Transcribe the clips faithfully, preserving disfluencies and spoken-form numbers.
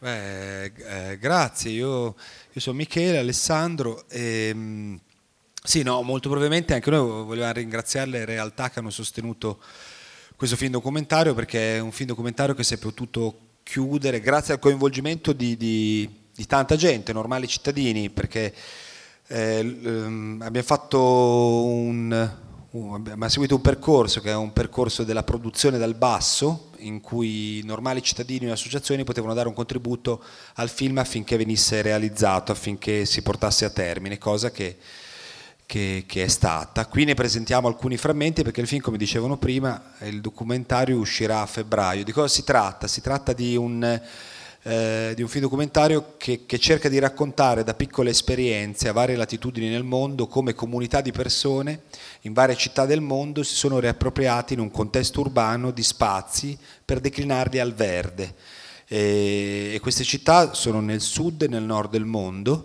Beh, eh, grazie, io, io sono Michele Alessandro e mh, sì, no, molto brevemente anche noi volevamo ringraziare le realtà che hanno sostenuto questo film documentario perché è un film documentario che si è potuto chiudere grazie al coinvolgimento di, di- di tanta gente, normali cittadini, perché eh, l- ehm, abbiamo fatto un, un- abbiamo seguito un percorso che è un percorso della produzione dal basso, in cui normali cittadini e associazioni potevano dare un contributo al film affinché venisse realizzato, affinché si portasse a termine, cosa che, che- che è stata. Qui ne presentiamo alcuni frammenti perché il film, come dicevano prima, il documentario uscirà a febbraio. Di cosa si tratta? Si tratta di un, eh, di un film documentario che, che cerca di raccontare da piccole esperienze a varie latitudini nel mondo come comunità di persone in varie città del mondo si sono riappropriati in un contesto urbano di spazi per declinarli al verde. E, e queste città sono nel sud e nel nord del mondo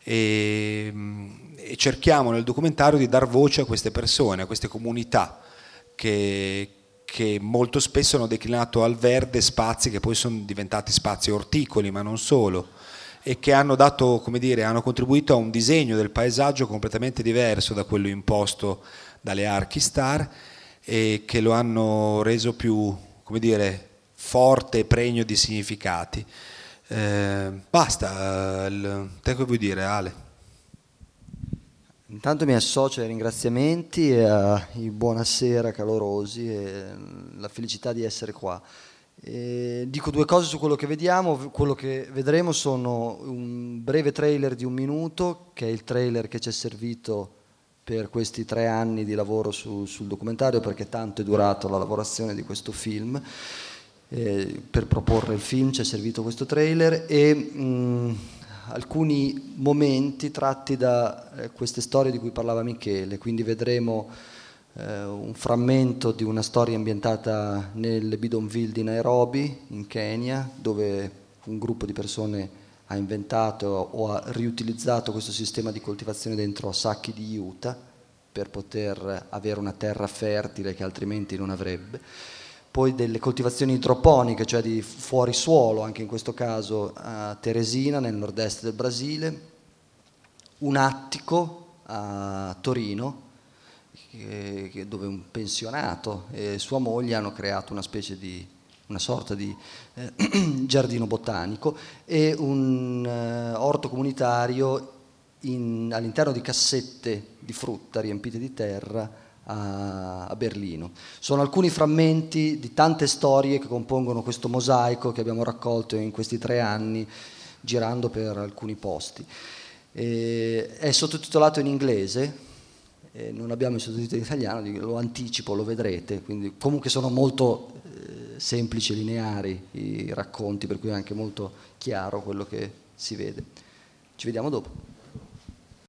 e, e cerchiamo nel documentario di dar voce a queste persone, a queste comunità che, che molto spesso hanno declinato al verde spazi che poi sono diventati spazi orticoli, ma non solo, e che hanno dato, come dire, hanno contribuito a un disegno del paesaggio completamente diverso da quello imposto dalle Archistar e che lo hanno reso più, come dire, forte e pregno di significati. Eh, basta, il, te che vuoi dire, Ale? Intanto mi associo ai ringraziamenti e ai buonasera calorosi e la felicità di essere qua. E dico due cose su quello che vediamo. Quello che vedremo sono un breve trailer di un minuto, che è il trailer che ci è servito per questi tre anni di lavoro su- sul documentario, perché tanto è durato la lavorazione di questo film. Eh, per proporre il film ci è servito questo trailer e mh, alcuni momenti tratti da eh, queste storie di cui parlava Michele, quindi vedremo eh, un frammento di una storia ambientata nel Bidonville di Nairobi, in Kenya, dove un gruppo di persone ha inventato o ha riutilizzato questo sistema di coltivazione dentro sacchi di juta per poter avere una terra fertile che altrimenti non avrebbe. Poi delle coltivazioni idroponiche, cioè di fuorisuolo, anche in questo caso a Teresina, nel nord-est del Brasile, un attico a Torino, che- che- dove un pensionato e sua moglie hanno creato una specie di una sorta di eh, giardino botanico e un eh, orto comunitario in- all'interno di cassette di frutta riempite di terra a, a Berlino. Sono alcuni frammenti di tante storie che compongono questo mosaico che abbiamo raccolto in questi tre anni girando per alcuni posti. E è sottotitolato in inglese, e non abbiamo i sottotitoli in italiano, lo anticipo, lo vedrete, quindi comunque sono molto eh, semplici e lineari i racconti, per cui è anche molto chiaro quello che si vede. Ci vediamo dopo.